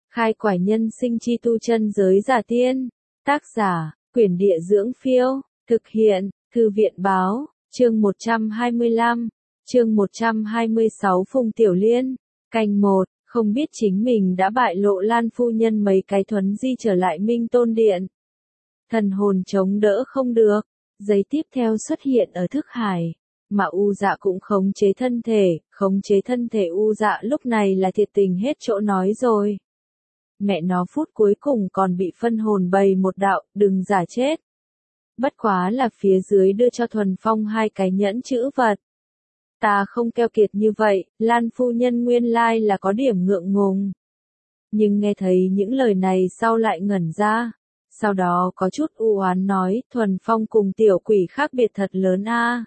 Khai quải nhân sinh chi tu chân giới giả tiên. Tác giả, Quyển Địa Dưỡng Phiêu. Thực hiện, Thư viện Báo. Chương 125. Chương 126 Phùng Tiểu Liên. Canh 1. Không biết chính mình đã bại lộ Lan phu nhân mấy cái thuấn di trở lại Minh Tôn Điện. Thần hồn chống đỡ không được. Giây tiếp theo xuất hiện ở thức hải. Mà U Dạ cũng khống chế thân thể U Dạ lúc này là thiệt tình hết chỗ nói rồi. Mẹ nó phút cuối cùng còn bị phân hồn bày một đạo, đừng giả chết. Bất quá là phía dưới đưa cho Thuần Phong hai cái nhẫn chữ vật. Ta không keo kiệt như vậy, Lan phu nhân nguyên lai là có điểm ngượng ngùng. Nhưng nghe thấy những lời này sau lại ngẩn ra. Sau đó có chút u oán nói, Thuần Phong cùng tiểu quỷ khác biệt thật lớn a.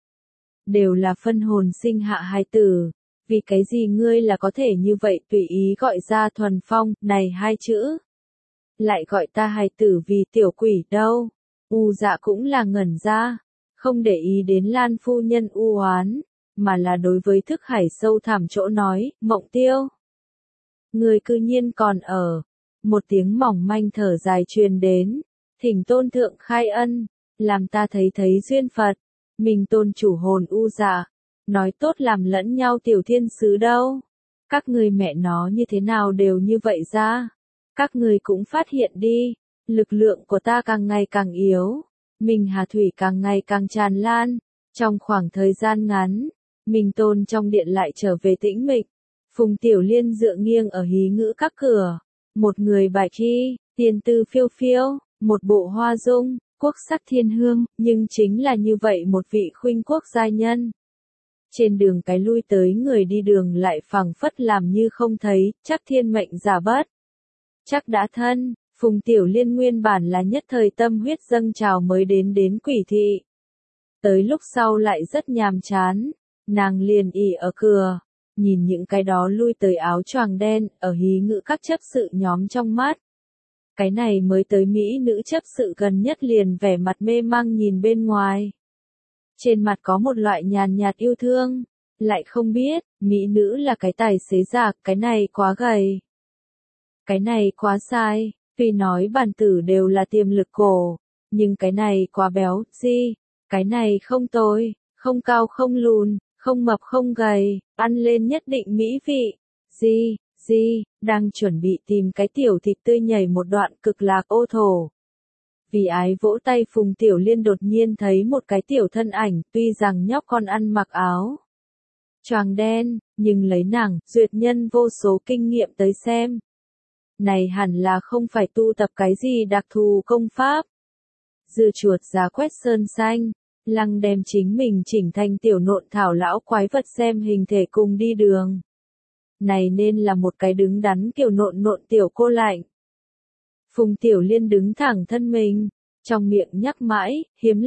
Đều là phân hồn sinh hạ hai tử. Vì cái gì ngươi là có thể như vậy tùy ý gọi ra Thuần Phong, này hai chữ. Lại gọi ta hài tử vì tiểu quỷ đâu. U Dạ cũng là ngẩn ra. Không để ý đến Lan phu nhân u oán, mà là đối với thức hải sâu thẳm chỗ nói, Mộng Tiêu. Ngươi cư nhiên còn ở. Một tiếng mỏng manh thở dài truyền đến. Thỉnh tôn thượng khai ân. Làm ta thấy duyên Phật. Mình tôn chủ hồn U Dạ. Nói tốt làm lẫn nhau tiểu thiên sứ đâu. Các ngươi mẹ nó như thế nào đều như vậy ra. Các ngươi cũng phát hiện đi. Lực lượng của ta càng ngày càng yếu. Mình hà thủy càng ngày càng tràn lan. Trong khoảng thời gian ngắn, Minh Tôn trong điện lại trở về tĩnh mịch. Phùng Tiểu Liên dựa nghiêng ở hí ngữ các cửa. Một người bài chi, tiên tư phiêu phiêu, một bộ hoa dung, quốc sắc thiên hương, nhưng chính là như vậy một vị khuynh quốc giai nhân. Trên đường cái lui tới người đi đường lại phảng phất làm như không thấy, chắc thiên mệnh giả bất. Chắc đã thân, Phùng Tiểu Liên nguyên bản là nhất thời tâm huyết dâng trào mới đến quỷ thị. Tới lúc sau lại rất nhàm chán, nàng liền ỉ ở cửa, nhìn những cái đó lui tới áo choàng đen, ở hí ngữ các chấp sự nhóm trong mắt. Cái này mới tới mỹ nữ chấp sự gần nhất liền vẻ mặt mê mang nhìn bên ngoài. Trên mặt có một loại nhàn nhạt yêu thương, lại không biết, mỹ nữ là cái tài xế giặc, cái này quá gầy. Cái này quá sai, tuy nói bản tử đều là tiềm lực cổ, nhưng cái này quá béo, cái này không tồi, không cao không lùn, không mập không gầy, ăn lên nhất định mỹ vị, đang chuẩn bị tìm cái tiểu thịt tươi nhảy một đoạn cực lạc ô thổ. Vì ái vỗ tay Phùng Tiểu Liên đột nhiên thấy một cái tiểu thân ảnh, tuy rằng nhóc con ăn mặc áo choàng đen, nhưng lấy nàng, duyệt nhân vô số kinh nghiệm tới xem. Này hẳn là không phải tu tập cái gì đặc thù công pháp. Dưa chuột giá quét sơn xanh, lăng đem chính mình chỉnh thành tiểu nộn thảo lão quái vật xem hình thể cùng đi đường. Này nên là một cái đứng đắn kiểu nộn tiểu cô lạnh. Phùng Tiểu Liên đứng thẳng thân mình, trong miệng nhắc mãi, hiếm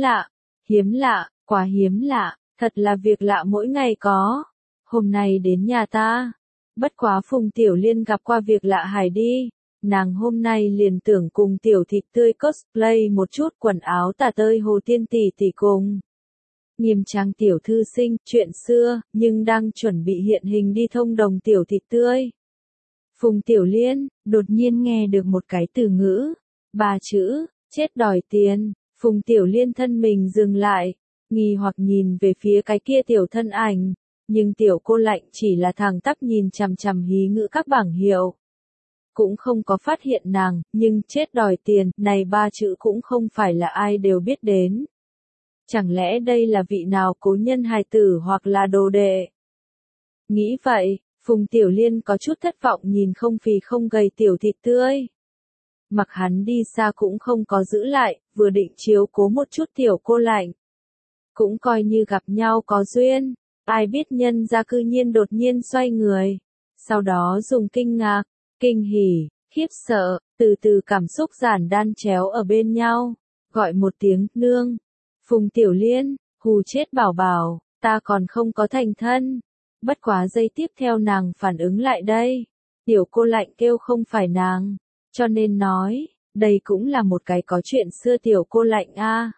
lạ, quá hiếm lạ, thật là việc lạ mỗi ngày có. Hôm nay đến nhà ta. Bất quá Phùng Tiểu Liên gặp qua việc lạ hải đi. Nàng hôm nay liền tưởng cùng tiểu thịt tươi cosplay một chút quần áo tà tơi hồ tiên tỷ cùng. Nghiêm trang tiểu thư sinh, chuyện xưa, nhưng đang chuẩn bị hiện hình đi thông đồng tiểu thịt tươi. Phùng Tiểu Liên, đột nhiên nghe được một cái từ ngữ. 3 chữ, chết đòi tiền. Phùng Tiểu Liên thân mình dừng lại, nghi hoặc nhìn về phía cái kia tiểu thân ảnh. Nhưng tiểu cô lạnh chỉ là thẳng tắp nhìn chằm chằm hí ngữ các bảng hiệu. Cũng không có phát hiện nàng, nhưng chết đòi tiền, này 3 chữ cũng không phải là ai đều biết đến. Chẳng lẽ đây là vị nào cố nhân hài tử hoặc là đồ đệ? Nghĩ vậy, Phùng Tiểu Liên có chút thất vọng nhìn không phì không gầy tiểu thịt tươi. Mặc hắn đi xa cũng không có giữ lại, vừa định chiếu cố một chút tiểu cô lạnh. Cũng coi như gặp nhau có duyên, ai biết nhân ra cư nhiên đột nhiên xoay người. Sau đó dùng kinh ngạc, kinh hỉ, khiếp sợ, từ từ cảm xúc giản đan chéo ở bên nhau. Gọi một tiếng, nương. Phùng Tiểu Liên, hù chết bảo bảo, ta còn không có thành thân. Bất quá giây tiếp theo nàng phản ứng lại đây. Tiểu cô lạnh kêu không phải nàng. Cho nên nói, đây cũng là một cái có chuyện xưa tiểu cô lạnh a.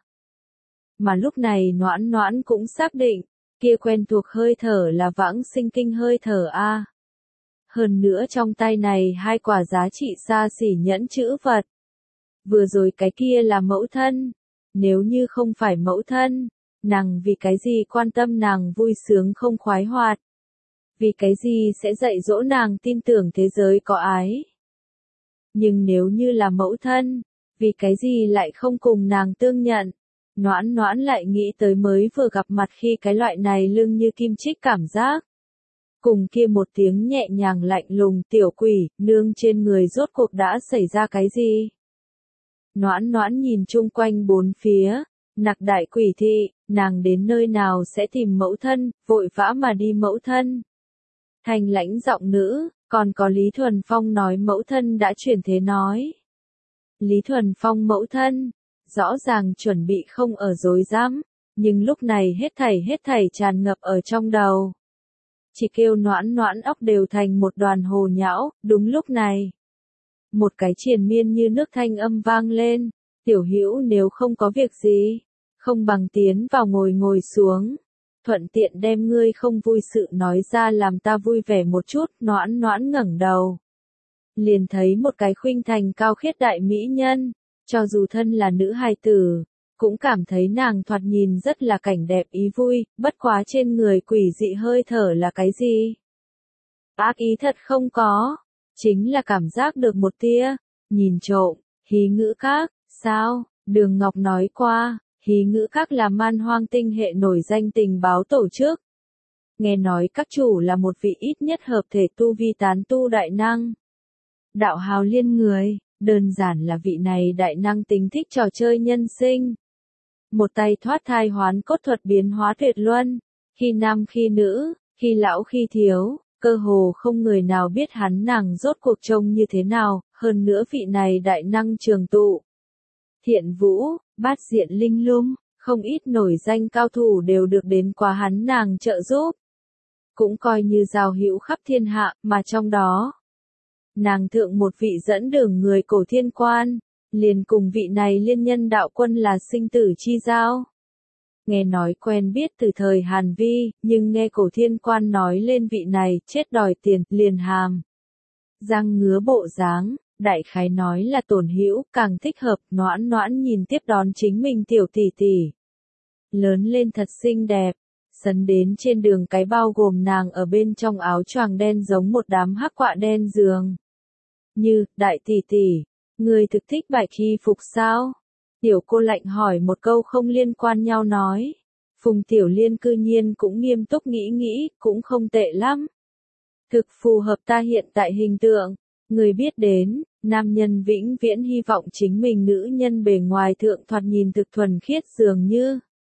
Mà lúc này Noãn cũng xác định, kia quen thuộc hơi thở là Vãng Sinh Kinh hơi thở a. Hơn nữa trong tay này hai quả giá trị xa xỉ nhẫn chữ vật. Vừa rồi cái kia là mẫu thân. Nếu như không phải mẫu thân, nàng vì cái gì quan tâm nàng vui sướng không khoái hoạt? Vì cái gì sẽ dạy dỗ nàng tin tưởng thế giới có ái? Nhưng nếu như là mẫu thân, vì cái gì lại không cùng nàng tương nhận? Noãn noãn lại nghĩ tới mới vừa gặp mặt khi cái loại này lưng như kim chích cảm giác. Cùng kia một tiếng nhẹ nhàng lạnh lùng tiểu quỷ, nương trên người rốt cuộc đã xảy ra cái gì? Noãn noãn nhìn chung quanh bốn phía, nặc đại quỷ thị, nàng đến nơi nào sẽ tìm mẫu thân, vội vã mà đi mẫu thân. Thanh lãnh giọng nữ, còn có Lý Thuần Phong nói mẫu thân đã chuyển thế nói. Lý Thuần Phong mẫu thân, rõ ràng chuẩn bị không ở dối dám, nhưng lúc này hết thảy tràn ngập ở trong đầu. Chỉ kêu noãn noãn óc đều thành một đoàn hồ nhão, đúng lúc này. Một cái triền miên như nước thanh âm vang lên, tiểu hữu nếu không có việc gì, không bằng tiến vào ngồi xuống. Thuận tiện đem ngươi không vui sự nói ra làm ta vui vẻ một chút, noãn noãn ngẩng đầu. Liền thấy một cái khuynh thành cao khiết đại mỹ nhân, cho dù thân là nữ hài tử, cũng cảm thấy nàng thoạt nhìn rất là cảnh đẹp ý vui, bất quá trên người quỷ dị hơi thở là cái gì? Ác ý thật không có, chính là cảm giác được một tia, nhìn trộm, hí ngữ các, sao, Đường Ngọc nói qua. Hí ngữ các là man hoang tinh hệ nổi danh tình báo tổ chức. Nghe nói các chủ là một vị ít nhất hợp thể tu vi tán tu đại năng. Đạo hào liên người, đơn giản là vị này đại năng tính thích trò chơi nhân sinh. Một tay thoát thai hoán cốt thuật biến hóa tuyệt luân, khi nam khi nữ, khi lão khi thiếu, cơ hồ không người nào biết hắn nàng rốt cuộc trông như thế nào, hơn nữa vị này đại năng trường tụ. Thiện vũ, bát diện linh lung, không ít nổi danh cao thủ đều được đến qua hắn nàng trợ giúp. Cũng coi như giao hữu khắp thiên hạ, mà trong đó, nàng thượng một vị dẫn đường người cổ thiên quan, liền cùng vị này liên nhân đạo quân là sinh tử chi giao. Nghe nói quen biết từ thời Hàn Vi, nhưng nghe cổ thiên quan nói lên vị này chết đòi tiền, liền hàm. Răng ngứa bộ dáng. Đại khái nói là tổn hữu, càng thích hợp, noãn noãn nhìn tiếp đón chính mình tiểu tỷ tỷ. Lớn lên thật xinh đẹp, sấn đến trên đường cái bao gồm nàng ở bên trong áo choàng đen giống một đám hắc quạ đen giường. Như, đại tỷ tỷ, người thực thích bạch y phục sao? Tiểu cô lạnh hỏi một câu không liên quan nhau nói. Phùng Tiểu Liên cư nhiên cũng nghiêm túc nghĩ, cũng không tệ lắm. Thực phù hợp ta hiện tại hình tượng. Người biết đến, nam nhân vĩnh viễn hy vọng chính mình nữ nhân bề ngoài thượng thoạt nhìn thực thuần khiết dường như.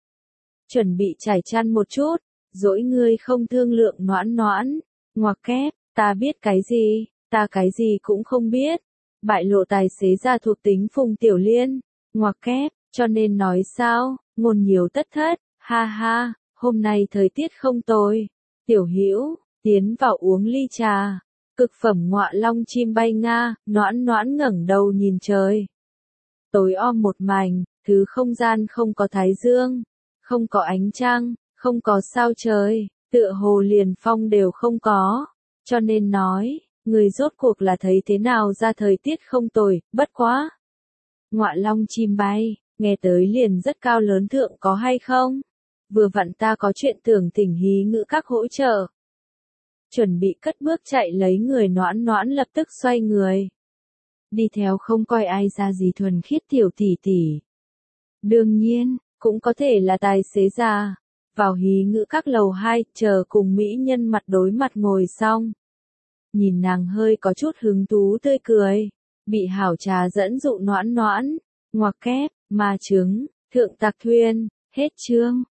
Chuẩn bị trải chăn một chút, dỗi ngươi không thương lượng noãn noãn, ngoặc kép, ta biết cái gì, ta cái gì cũng không biết. Bại lộ tài xế ra thuộc tính Phùng Tiểu Liên, ngoặc kép, cho nên nói sao, ngôn nhiều tất thất, ha ha, hôm nay thời tiết không tồi. Tiểu Hữu tiến vào uống ly trà. Cực phẩm ngọa long chim bay Nga, noãn noãn ngẩng đầu nhìn trời. Tối om một mảnh, thứ không gian không có thái dương, không có ánh trăng, không có sao trời, tựa hồ liền phong đều không có. Cho nên nói, người rốt cuộc là thấy thế nào ra thời tiết không tồi, bất quá. Ngọa long chim bay, nghe tới liền rất cao lớn thượng có hay không? Vừa vặn ta có chuyện tưởng thỉnh hí ngữ các hỗ trợ. Chuẩn bị cất bước chạy lấy người noãn noãn lập tức xoay người. Đi theo không coi ai ra gì thuần khiết tiểu tỷ tỷ. Đương nhiên, cũng có thể là tài xế già. Vào hí ngữ các lầu 2, chờ cùng mỹ nhân mặt đối mặt ngồi xong. Nhìn nàng hơi có chút hứng thú tươi cười. Bị hảo trà dẫn dụ noãn noãn. Ngoặc kép, ma trứng, thượng tạc thuyên, hết chương.